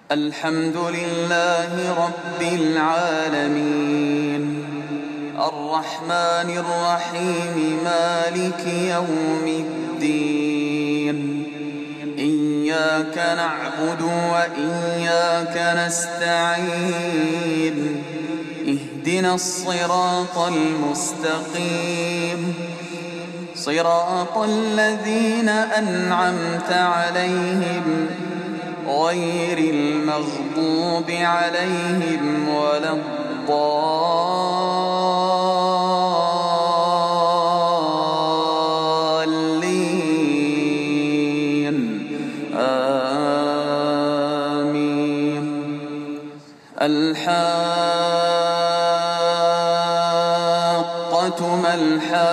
الحمد لله رب العالمين الرحمن الرحيم مالك يوم الدين إياك نعبد وإياك نستعين اهدنا الصراط المستقيم صراط الذين أنعمت عليهم غير المغضوب عليهم ولا الضالين آمين. الحاقة ما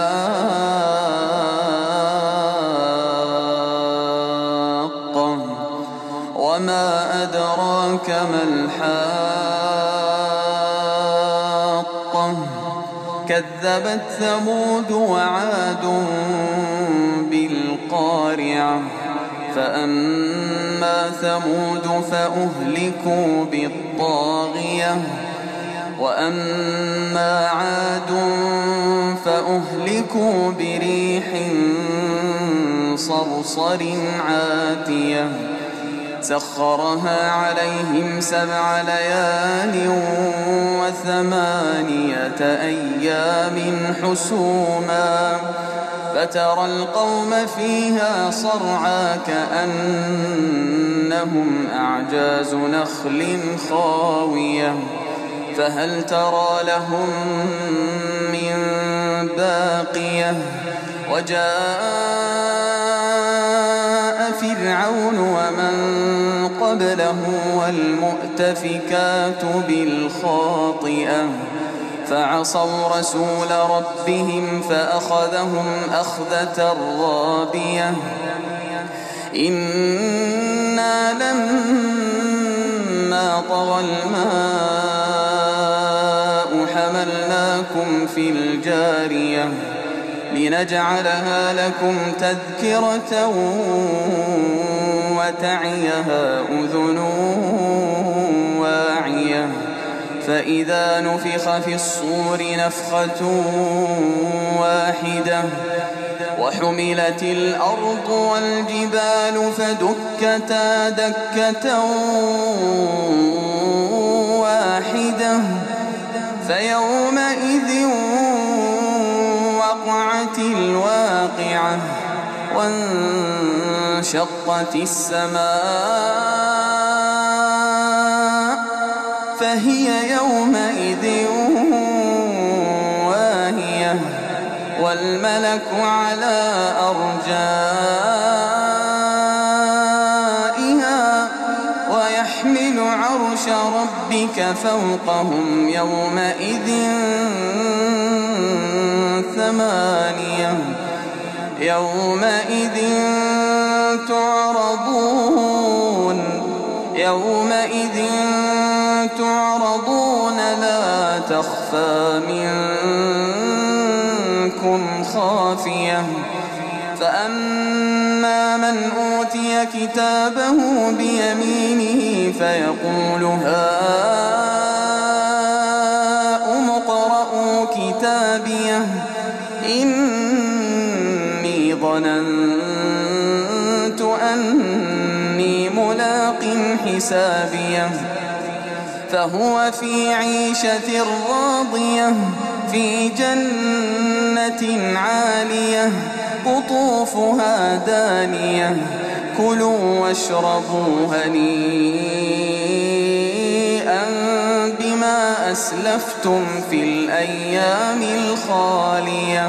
الحاقة وما أدراك ما الحاقة كذبت ثمود وعاد بالقارعة فأما ثمود فأهلكوا بالطاغية وأما عاد فأهلكوا بريح صرصر عاتية سخرها عليهم 7 ليال و8 أيام حسوما فترى القوم فيها صرعى كأنهم أعجاز نخل خاوية فهل ترى لهم من باقية وجاء فرعون ومن قبله والمؤتفكات بالخاطئة فعصوا رسول ربهم فأخذهم أخذة رابية إنا لما طغى الماء حملناكم في الجارية لنجعلها لكم تذكرة وتعيها أذن واعية فإذا نفخ في الصور نفخة واحدة وحملت الأرض والجبال فدكتا دكة واحدة فيومئذ وقعت الواقعة وانشقت السماء فهي يومئذ واهية والملك على أرجائها ويحمل عرش ربك فوقهم يومئذ 8 يومئذ تعرضون لا تخفى منكم خافية فأما من أوتي كتابه بيمينه فيقول هاؤم اقرءوا كتابيه إني ظننت أني ملاق حسابيه فهو في عيشة راضية في جنة عالية قطوفها دانية كلوا واشربوا هنيئا بما أسلفتم في الأيام الخالية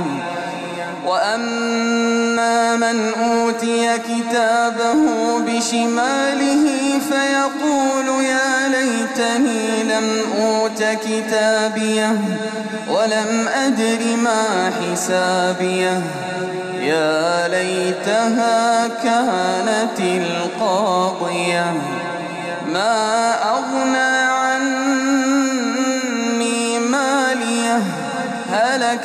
وأما من أوتي كتابه بشماله فيقول يا ليتني لم أوت كتابيه ولم أدر ما حسابيه يا ليتها كانت القاضية ما أغنى عني ماليه هلك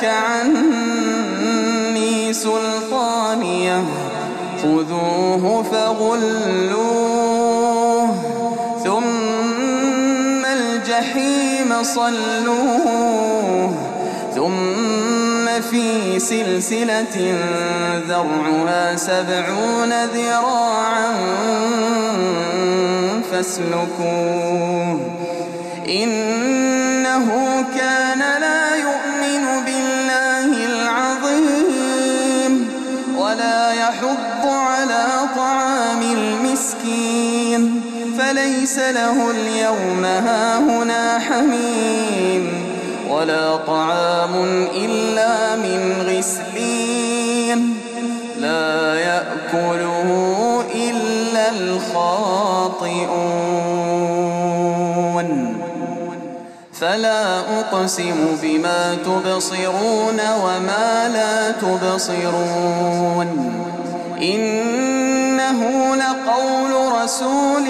عني سلطانيه خذوه فغلوه ثم فصلوه ثم في سلسلة ذرعها 70 ذراعا فاسلكوه إنه كان لا يؤمن بالله العظيم ولا يحض على طعام المسكين فليس له اليوم هاهنا حميم ولا طعام إلا من غسلين لا يأكله إلا الخاطئون فلا أقسم بما تبصرون وما لا تبصرون إنه لقول رسول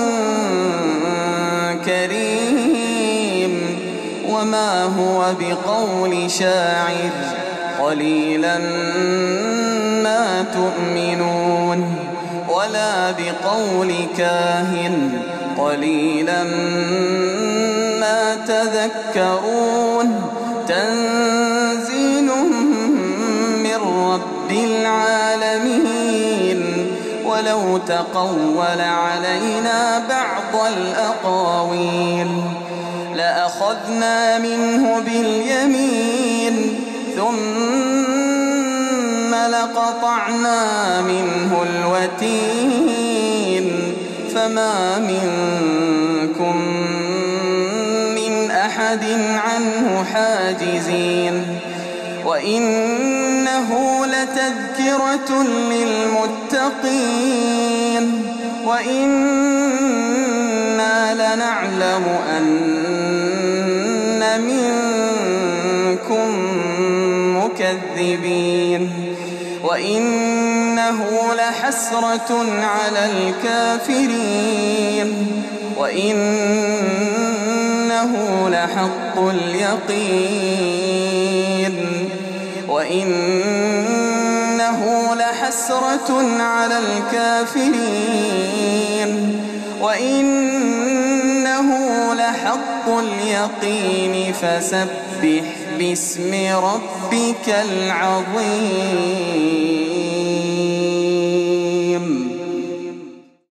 كريم وما هو بقول شاعر قليلا ما تؤمنون ولا بقول كاهن قليلا ما تذكرون تنزيل من رب العالمين ولو تقول علينا بعض الأقاويل لأخذنا منه باليمين ثم لقطعنا منه الوتين فما منكم من أحد عنه حاجزين وإنه لتذكرة للمتقين وإنا لنعلم أن منكم مكذبين وإنه لحسرة على الكافرين وإنه لحق اليقين وإنه لحسرة على الكافرين وإنه لحق اليقين فسبح باسم ربك العظيم.